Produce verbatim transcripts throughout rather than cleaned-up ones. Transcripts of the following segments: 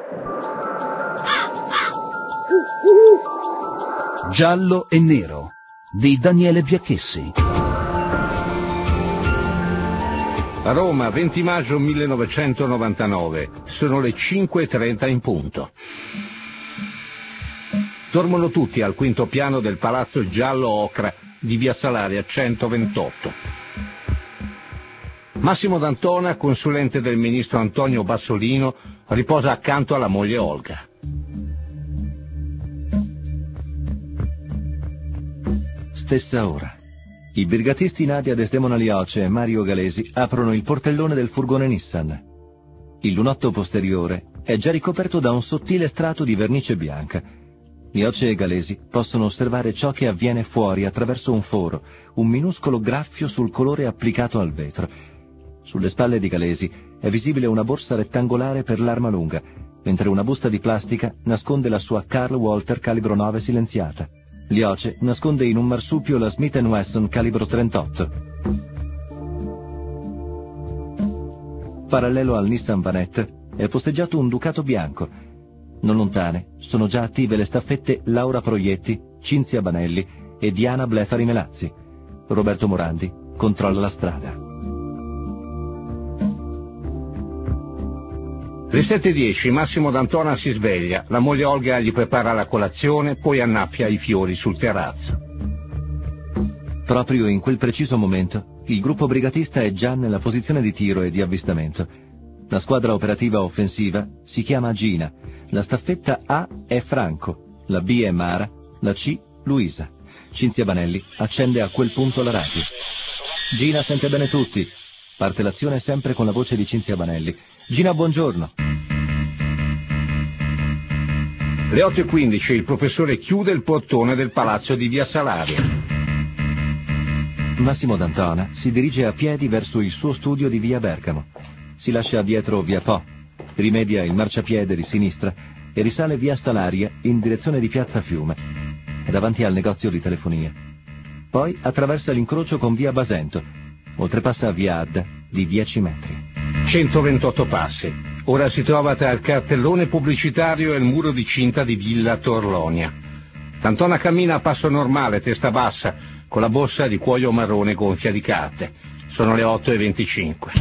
Giallo e nero di Daniele Biacchessi. Roma, venti maggio millenovecentonovantanove. Sono le cinque e trenta in punto. Dormono tutti al quinto piano del palazzo giallo ocra di via Salaria centoventotto. Massimo D'Antona, consulente del ministro Antonio Bassolino, riposa accanto alla moglie Olga. Stessa ora. I brigatisti Nadia Desdemona Lioce e Mario Galesi aprono il portellone del furgone Nissan. Il lunotto posteriore è già ricoperto da un sottile strato di vernice bianca. Lioce e Galesi possono osservare ciò che avviene fuori attraverso un foro, un minuscolo graffio sul colore applicato al vetro. Sulle spalle di Galesi è visibile una borsa rettangolare per l'arma lunga, mentre una busta di plastica nasconde la sua Carl Walter calibro nove silenziata. Lioce nasconde in un marsupio la Smith and Wesson calibro trentotto. Parallelo al Nissan Vanette è posteggiato un Ducato bianco. Non lontane sono già attive le staffette Laura Proietti, Cinzia Banelli e Diana Blefari Melazzi. Roberto Morandi controlla la strada. Le sette e dieci, Massimo D'Antona si sveglia, la moglie Olga gli prepara la colazione, poi annaffia i fiori sul terrazzo. Proprio in quel preciso momento, il gruppo brigatista è già nella posizione di tiro e di avvistamento. La squadra operativa offensiva si chiama Gina, la staffetta A è Franco, la B è Mara, la C Luisa. Cinzia Banelli accende a quel punto la radio. Gina sente bene tutti. Parte l'azione sempre con la voce di Cinzia Banelli. Gina, buongiorno. Le otto e quindici, il professore chiude il portone del palazzo di via Salaria. Massimo D'Antona si dirige a piedi verso il suo studio di via Bergamo. Si lascia dietro via Po, rimedia il marciapiede di sinistra e risale via Salaria in direzione di piazza Fiume, davanti al negozio di telefonia. Poi attraversa l'incrocio con via Basento, oltrepassa via Adda di dieci metri. centoventotto passi. Ora si trova tra il cartellone pubblicitario e il muro di cinta di Villa Torlonia. D'Antona cammina a passo normale, testa bassa, con la borsa di cuoio marrone gonfia di carte. Sono le otto e venticinque.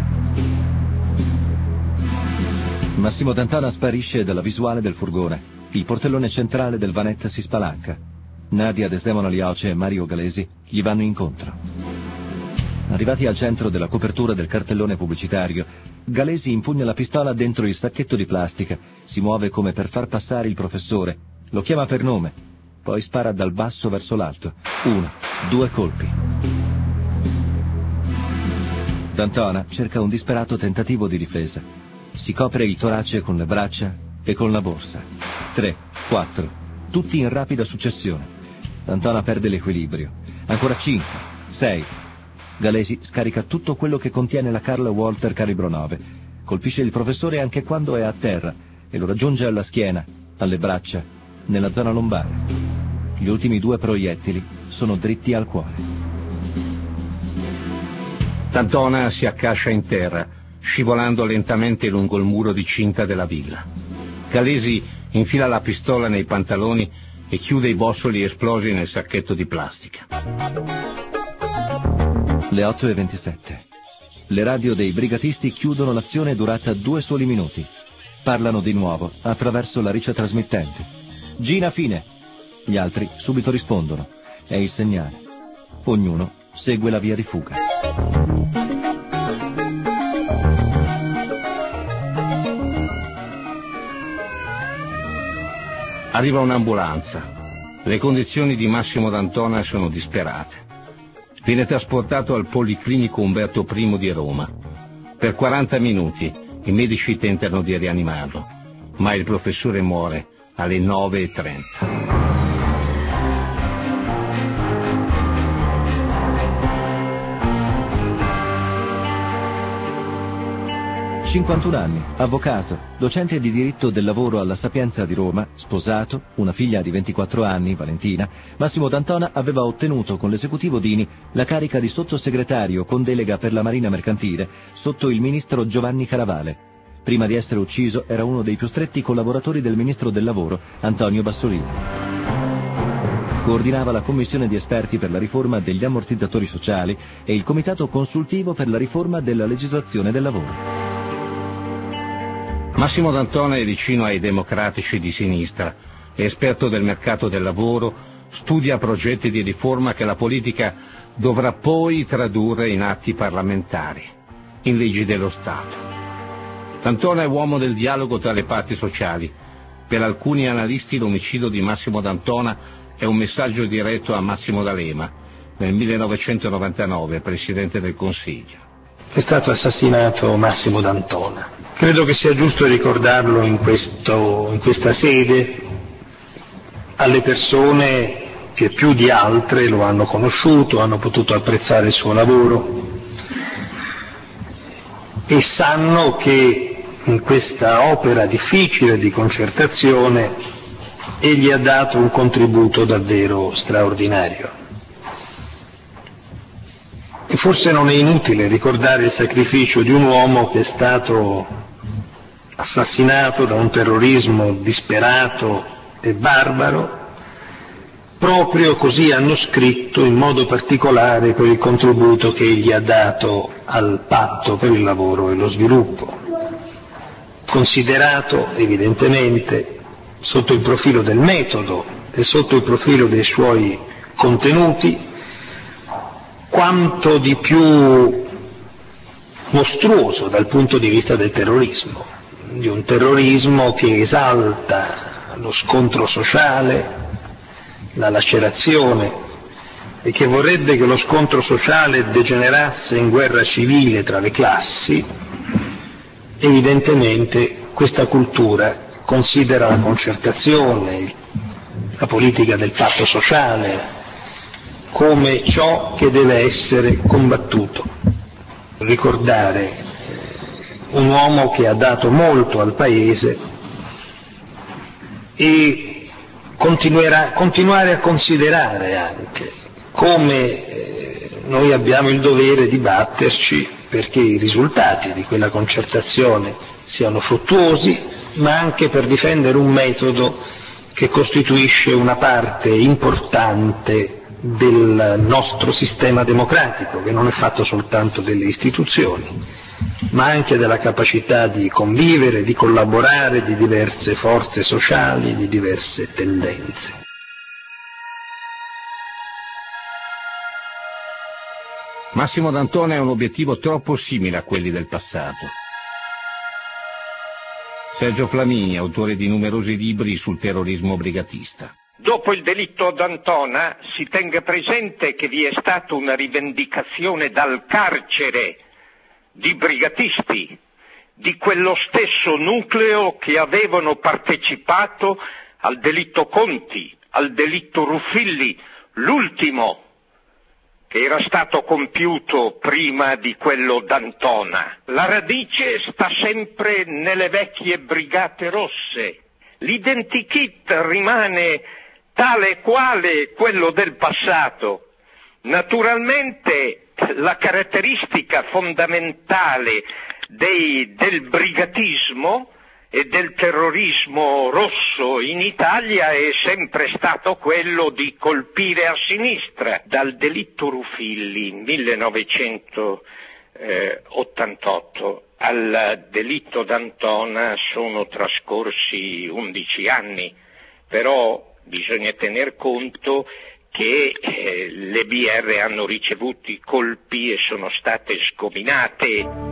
Massimo D'Antona sparisce dalla visuale del furgone. Il portellone centrale del Vanette si spalanca. Nadia Desdemona Lioce e Mario Galesi gli vanno incontro. Arrivati al centro della copertura del cartellone pubblicitario, Galesi impugna la pistola dentro il sacchetto di plastica, si muove come per far passare il professore, lo chiama per nome, poi spara dal basso verso l'alto. Uno, due colpi. D'Antona cerca un disperato tentativo di difesa. Si copre il torace con le braccia e con la borsa. Tre, quattro, tutti in rapida successione. D'Antona perde l'equilibrio. Ancora cinque, sei. Galesi scarica tutto quello che contiene la Carl Walter calibro nove. Colpisce il professore anche quando è a terra e lo raggiunge alla schiena, alle braccia, nella zona lombare. Gli ultimi due proiettili sono dritti al cuore. D'Antona si accascia in terra, scivolando lentamente lungo il muro di cinta della villa. Galesi infila la pistola nei pantaloni e chiude i bossoli esplosi nel sacchetto di plastica. Le otto e ventisette. Le radio dei brigatisti chiudono l'azione durata due soli minuti. Parlano di nuovo attraverso la riccia trasmittente. Gina, fine. Gli altri subito rispondono. È il segnale. Ognuno segue la via di fuga. Arriva un'ambulanza. Le condizioni di Massimo D'Antona sono disperate. Viene trasportato al Policlinico Umberto I di Roma. Per quaranta minuti i medici tentano di rianimarlo, ma il professore muore alle nove e trenta. cinquantuno anni, avvocato, docente di diritto del lavoro alla Sapienza di Roma, sposato, una figlia di ventiquattro anni, Valentina, Massimo D'Antona aveva ottenuto con l'esecutivo Dini la carica di sottosegretario con delega per la Marina Mercantile sotto il ministro Giovanni Caravale. Prima di essere ucciso era uno dei più stretti collaboratori del ministro del lavoro, Antonio Bassolini. Coordinava la commissione di esperti per la riforma degli ammortizzatori sociali e il comitato consultivo per la riforma della legislazione del lavoro. Massimo D'Antona è vicino ai democratici di sinistra, è esperto del mercato del lavoro, studia progetti di riforma che la politica dovrà poi tradurre in atti parlamentari, in leggi dello Stato. D'Antona è uomo del dialogo tra le parti sociali. Per alcuni analisti l'omicidio di Massimo D'Antona è un messaggio diretto a Massimo D'Alema, nel millenovecentonovantanove Presidente del Consiglio. È stato assassinato Massimo D'Antona. Credo che sia giusto ricordarlo in, questo, in questa sede alle persone che più di altre lo hanno conosciuto, hanno potuto apprezzare il suo lavoro e sanno che in questa opera difficile di concertazione egli ha dato un contributo davvero straordinario. E forse non è inutile ricordare il sacrificio di un uomo che è stato assassinato da un terrorismo disperato e barbaro, proprio così hanno scritto in modo particolare per il contributo che egli ha dato al patto per il lavoro e lo sviluppo, considerato evidentemente sotto il profilo del metodo e sotto il profilo dei suoi contenuti quanto di più mostruoso dal punto di vista del terrorismo, di un terrorismo che esalta lo scontro sociale, la lacerazione, e che vorrebbe che lo scontro sociale degenerasse in guerra civile tra le classi. Evidentemente questa cultura considera la concertazione, la politica del patto sociale, come ciò che deve essere combattuto. Ricordare un uomo che ha dato molto al Paese e continuerà, continuare a considerare anche come eh, noi abbiamo il dovere di batterci perché i risultati di quella concertazione siano fruttuosi, ma anche per difendere un metodo che costituisce una parte importante del nostro sistema democratico, che non è fatto soltanto delle istituzioni, ma anche della capacità di convivere, di collaborare di diverse forze sociali, di diverse tendenze. Massimo D'Antona è un obiettivo troppo simile a quelli del passato. Sergio Flamini, autore di numerosi libri sul terrorismo brigatista. Dopo il delitto D'Antona si tenga presente che vi è stata una rivendicazione dal carcere di brigatisti, di quello stesso nucleo che avevano partecipato al delitto Conti, al delitto Ruffilli, l'ultimo che era stato compiuto prima di quello D'Antona. La radice sta sempre nelle vecchie brigate rosse. L'identikit rimane tale e quale quello del passato. Naturalmente la caratteristica fondamentale dei, del brigatismo e del terrorismo rosso in Italia è sempre stato quello di colpire a sinistra. Dal delitto Ruffilli millenovecentottantotto al delitto D'Antona sono trascorsi undici anni, però bisogna tener conto che eh, le B R hanno ricevuto i colpi e sono state sgominate.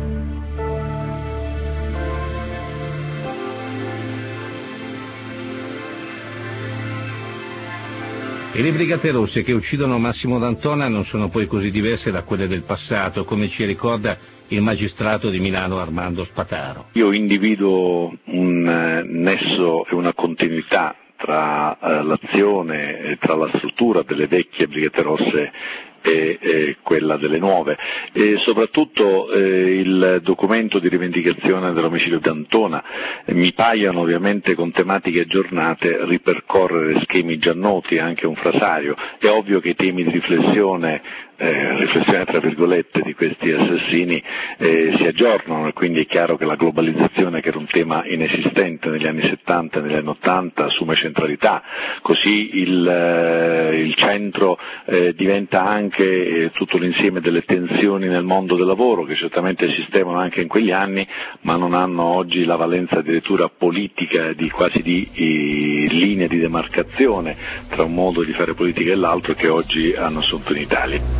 E le Brigate Rosse che uccidono Massimo D'Antona non sono poi così diverse da quelle del passato, come ci ricorda il magistrato di Milano Armando Spataro. Io individuo un eh, nesso e una continuità tra eh, l'azione e tra la struttura delle vecchie Brigate Rosse e, e quella delle nuove, e soprattutto eh, il documento di rivendicazione dell'omicidio D'Antona eh, mi paiono ovviamente con tematiche aggiornate ripercorrere schemi già noti, anche un frasario. È ovvio che i temi di riflessione eh, riflessione tra virgolette di questi assassini eh, si aggiornano, e quindi è chiaro che la globalizzazione, che era un tema inesistente negli anni settanta e negli anni ottanta, assume centralità, così il, eh, il centro eh, diventa anche eh, tutto l'insieme delle tensioni nel mondo del lavoro, che certamente esistevano anche in quegli anni, ma non hanno oggi la valenza addirittura politica, di quasi di, di linea di demarcazione tra un modo di fare politica e l'altro, che oggi hanno assunto in Italia.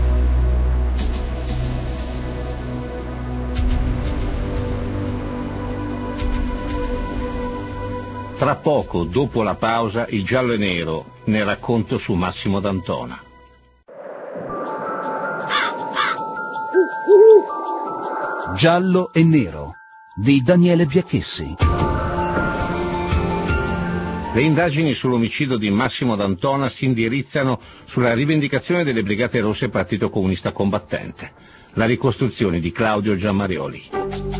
Tra poco, dopo la pausa, il giallo e nero, nel racconto su Massimo D'Antona. Giallo e nero di Daniele Biachessi. Le indagini sull'omicidio di Massimo D'Antona si indirizzano sulla rivendicazione delle Brigate Rosse e Partito Comunista Combattente. La ricostruzione di Claudio Giammarioli.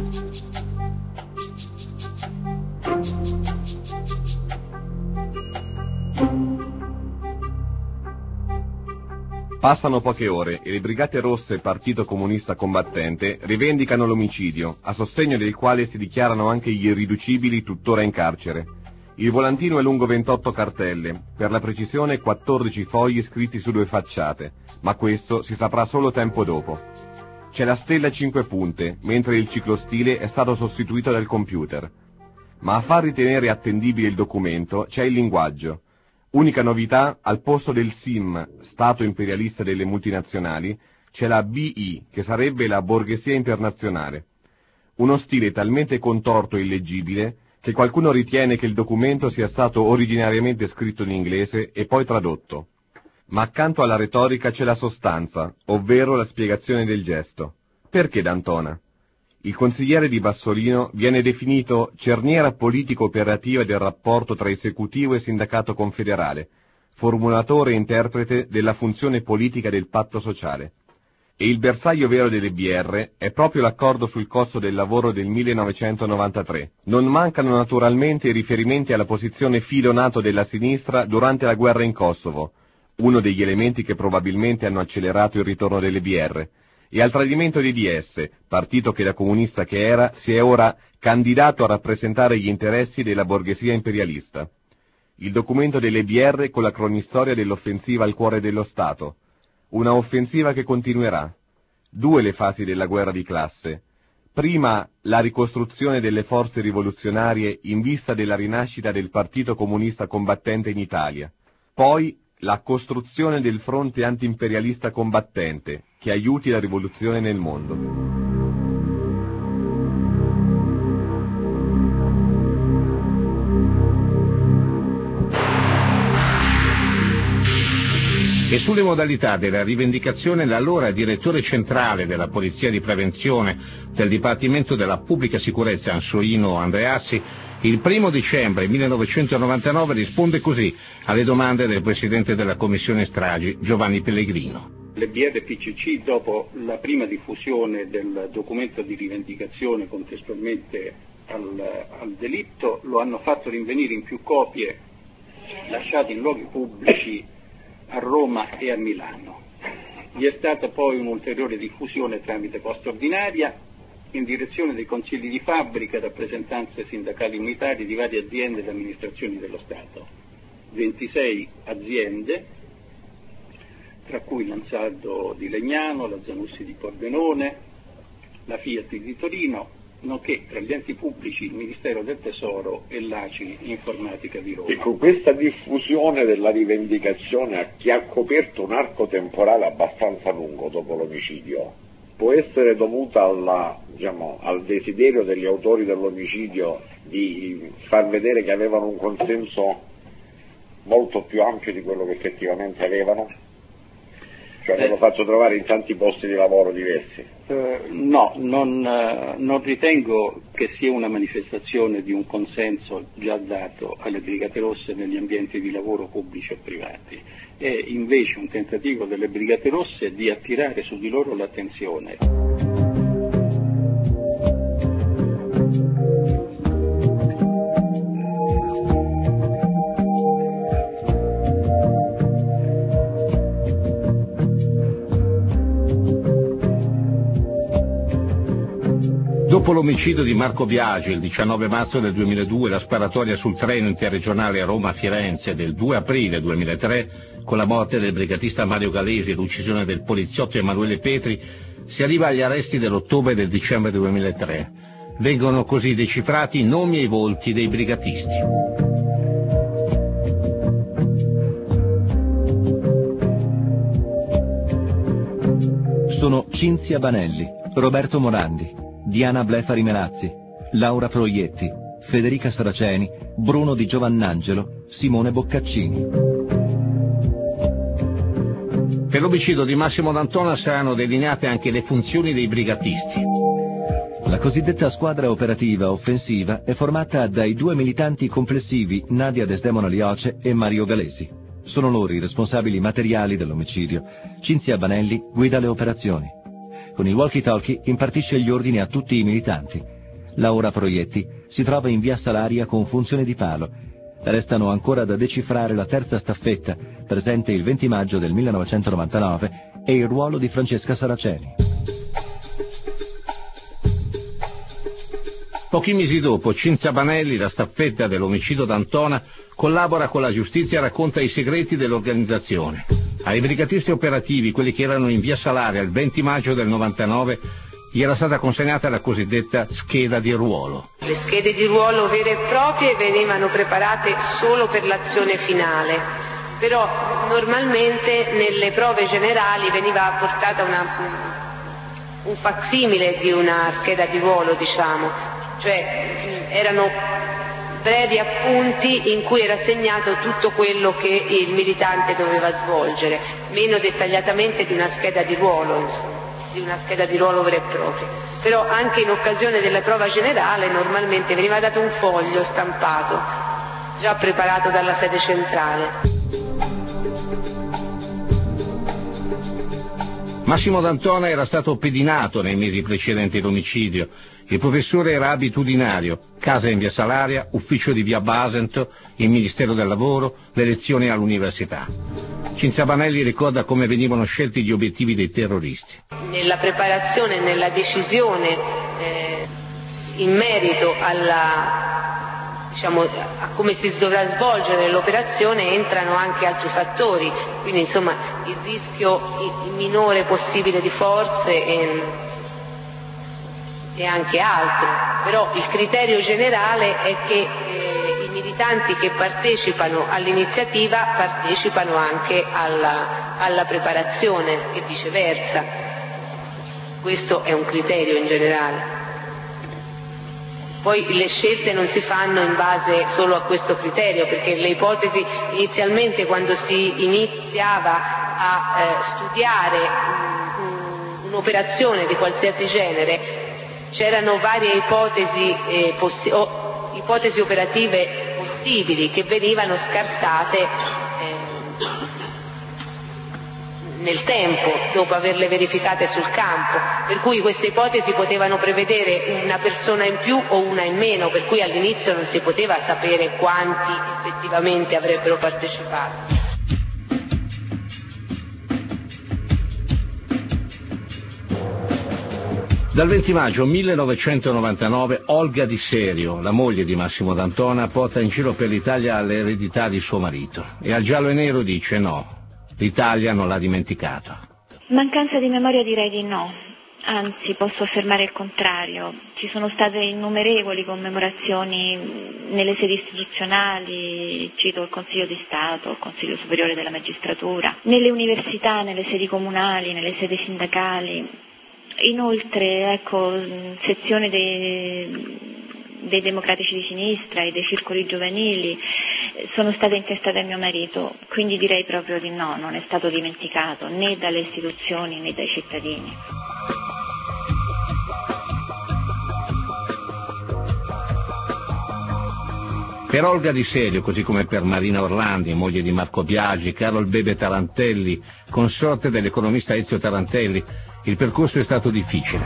Passano poche ore e le Brigate Rosse e Partito Comunista Combattente rivendicano l'omicidio, a sostegno del quale si dichiarano anche gli irriducibili tuttora in carcere. Il volantino è lungo ventotto cartelle, per la precisione quattordici fogli scritti su due facciate, ma questo si saprà solo tempo dopo. C'è la stella a cinque punte, mentre il ciclostile è stato sostituito dal computer. Ma a far ritenere attendibile il documento c'è il linguaggio. Unica novità, al posto del S I M, Stato imperialista delle multinazionali, c'è la B I, che sarebbe la borghesia internazionale. Uno stile talmente contorto e illeggibile che qualcuno ritiene che il documento sia stato originariamente scritto in inglese e poi tradotto. Ma accanto alla retorica c'è la sostanza, ovvero la spiegazione del gesto. Perché D'Antona? Il consigliere di Bassolino viene definito cerniera politico-operativa del rapporto tra esecutivo e sindacato confederale, formulatore e interprete della funzione politica del patto sociale. E il bersaglio vero delle B R è proprio l'accordo sul costo del lavoro del millenovecentonovantatré. Non mancano naturalmente i riferimenti alla posizione filo nato della sinistra durante la guerra in Kosovo, uno degli elementi che probabilmente hanno accelerato il ritorno delle B R, e al tradimento dei D S, partito che da comunista che era si è ora candidato a rappresentare gli interessi della borghesia imperialista. Il documento delle B R con la cronistoria dell'offensiva al cuore dello Stato. Una offensiva che continuerà. Due le fasi della guerra di classe. Prima la ricostruzione delle forze rivoluzionarie in vista della rinascita del Partito Comunista Combattente in Italia. Poi la costruzione del fronte antiimperialista combattente che aiuti la rivoluzione nel mondo. E sulle modalità della rivendicazione l'allora direttore centrale della Polizia di Prevenzione del Dipartimento della Pubblica Sicurezza Ansoino Andreassi il primo dicembre millenovecentonovantanove risponde così alle domande del Presidente della Commissione Stragi Giovanni Pellegrino. Le B R P C C, dopo la prima diffusione del documento di rivendicazione contestualmente al, al delitto, lo hanno fatto rinvenire in più copie lasciate in luoghi pubblici a Roma e a Milano. Vi è stata poi un'ulteriore diffusione tramite posta ordinaria in direzione dei consigli di fabbrica, rappresentanze sindacali unitarie di varie aziende ed amministrazioni dello Stato. ventisei aziende, tra cui l'Ansaldo di Legnano, la Zanussi di Pordenone, la Fiat di Torino, nonché tra gli enti pubblici il Ministero del Tesoro e l'A C I Informatica di Roma. Ecco, questa diffusione della rivendicazione che ha coperto un arco temporale abbastanza lungo dopo l'omicidio può essere dovuta alla, diciamo, al desiderio degli autori dell'omicidio di far vedere che avevano un consenso molto più ampio di quello che effettivamente avevano? Cioè hanno eh, fatto trovare in tanti posti di lavoro diversi? Eh, no, non, eh, non ritengo che sia una manifestazione di un consenso già dato alle Brigate Rosse negli ambienti di lavoro pubblici o privati. È invece un tentativo delle Brigate Rosse di attirare su di loro l'attenzione. Dopo l'omicidio di Marco Biagi il diciannove marzo del duemiladue, la sparatoria sul treno interregionale Roma-Firenze del due aprile duemilatré, con la morte del brigatista Mario Galesi e l'uccisione del poliziotto Emanuele Petri, si arriva agli arresti dell'ottobre e del dicembre duemilatré. Vengono così decifrati i nomi e i volti dei brigatisti. Sono Cinzia Banelli, Roberto Morandi, Diana Blefari Melazzi, Laura Proietti, Federica Saraceni, Bruno Di Giovannangelo, Simone Boccaccini. Per l'omicidio di Massimo D'Antona saranno delineate anche le funzioni dei brigatisti. La cosiddetta squadra operativa offensiva è formata dai due militanti complessivi Nadia Desdemona Lioce e Mario Galesi. Sono loro i responsabili materiali dell'omicidio. Cinzia Banelli guida le operazioni. Con il walkie-talkie impartisce gli ordini a tutti i militanti. Laura Proietti si trova in via Salaria con funzione di palo. Restano ancora da decifrare la terza staffetta, presente il venti maggio del millenovecentonovantanove, e il ruolo di Francesca Saraceni. Pochi mesi dopo, Cinzia Banelli, la staffetta dell'omicidio d'Antona, collabora con la giustizia e racconta i segreti dell'organizzazione. Ai brigatisti operativi, quelli che erano in via Salaria il venti maggio del novantanove, gli era stata consegnata la cosiddetta scheda di ruolo. Le schede di ruolo vere e proprie venivano preparate solo per l'azione finale, però normalmente nelle prove generali veniva portata una, un facsimile di una scheda di ruolo, diciamo, cioè erano brevi appunti in cui era segnato tutto quello che il militante doveva svolgere, meno dettagliatamente di una scheda di ruolo, insomma. Di una scheda di ruolo vera e propria. Però anche in occasione della prova generale normalmente veniva dato un foglio stampato, già preparato dalla sede centrale. Massimo D'Antona era stato pedinato nei mesi precedenti l'omicidio. Il professore era abitudinario, casa in via Salaria, ufficio di via Basento, il Ministero del Lavoro, le lezioni all'università. Cinzia Banelli ricorda come venivano scelti gli obiettivi dei terroristi. Nella preparazione e nella decisione eh, in merito alla, diciamo, a come si dovrà svolgere l'operazione entrano anche altri fattori, quindi insomma il rischio il minore possibile di forze e, e anche altro, però il criterio generale è che eh, i militanti che partecipano all'iniziativa partecipano anche alla, alla preparazione e viceversa. Questo è un criterio in generale. Poi le scelte non si fanno in base solo a questo criterio, perché le ipotesi inizialmente, quando si iniziava a eh, studiare um, un'operazione di qualsiasi genere, c'erano varie ipotesi, eh, possi- o, ipotesi operative possibili che venivano scartate eh, nel tempo, dopo averle verificate sul campo, per cui queste ipotesi potevano prevedere una persona in più o una in meno, per cui all'inizio non si poteva sapere quanti effettivamente avrebbero partecipato. Dal venti maggio millenovecentonovantanove Olga Di Serio, la moglie di Massimo D'Antona, porta in giro per l'Italia l'eredità di suo marito e al Giallo e Nero dice no, l'Italia non l'ha dimenticato. Mancanza di memoria direi di no, anzi posso affermare il contrario. Ci sono state innumerevoli commemorazioni nelle sedi istituzionali, cito il Consiglio di Stato, il Consiglio Superiore della Magistratura, nelle università, nelle sedi comunali, nelle sedi sindacali. Inoltre, ecco, sezione dei, dei democratici di sinistra e dei circoli giovanili sono state intestate a mio marito, quindi direi proprio di no, non è stato dimenticato né dalle istituzioni né dai cittadini. Per Olga Di Serio, così come per Marina Orlandi, moglie di Marco Biagi, Carol Bebe Tarantelli, consorte dell'economista Ezio Tarantelli, il percorso è stato difficile.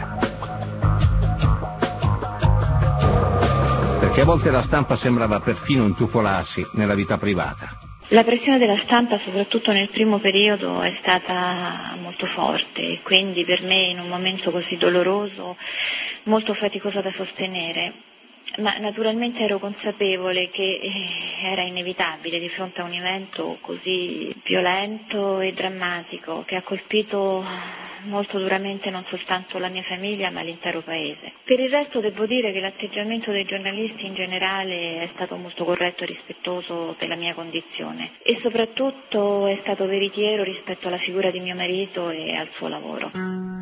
Perché a volte la stampa sembrava perfino intuffolarsi nella vita privata. La pressione della stampa, soprattutto nel primo periodo, è stata molto forte e quindi per me in un momento così doloroso molto faticoso da sostenere, ma naturalmente ero consapevole che era inevitabile di fronte a un evento così violento e drammatico che ha colpito molto duramente non soltanto la mia famiglia ma l'intero paese. Per il resto devo dire che l'atteggiamento dei giornalisti in generale è stato molto corretto e rispettoso della mia condizione e soprattutto è stato veritiero rispetto alla figura di mio marito e al suo lavoro.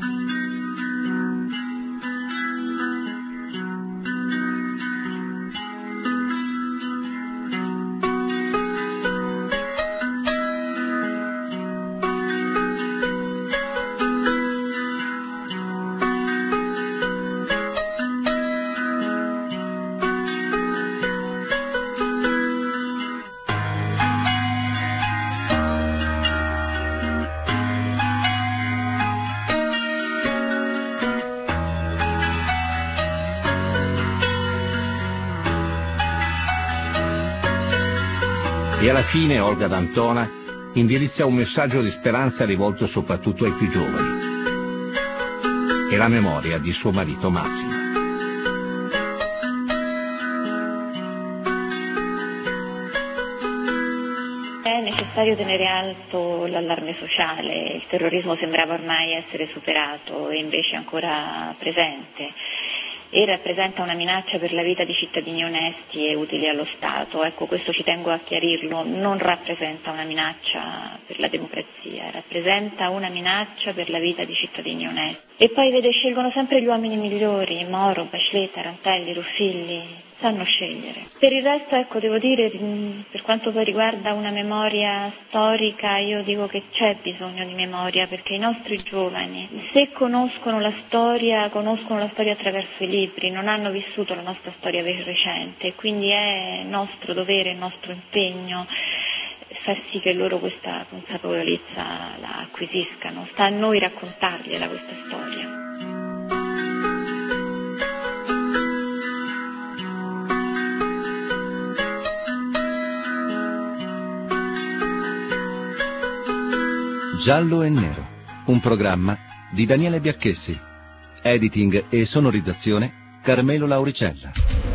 E alla fine Olga D'Antona indirizza un messaggio di speranza rivolto soprattutto ai più giovani. E la memoria di suo marito Massimo. È necessario tenere alto l'allarme sociale, il terrorismo sembrava ormai essere superato e invece ancora presente. E rappresenta una minaccia per la vita di cittadini onesti e utili allo Stato. Ecco, questo ci tengo a chiarirlo, non rappresenta una minaccia per la democrazia, rappresenta una minaccia per la vita di cittadini onesti. E poi vede, scelgono sempre gli uomini migliori, Moro, Bachelet, Tarantelli, Ruffilli, sanno scegliere. Per il resto, ecco, devo dire, per quanto poi riguarda una memoria storica, io dico che c'è bisogno di memoria, perché i nostri giovani, se conoscono la storia, conoscono la storia attraverso i libri, non hanno vissuto la nostra storia recente, quindi è nostro dovere, nostro impegno far sì che loro questa consapevolezza la acquisiscano. Sta a noi raccontargliela questa storia. Giallo e Nero, un programma di Daniele Biacchessi. Editing e sonorizzazione Carmelo Lauricella.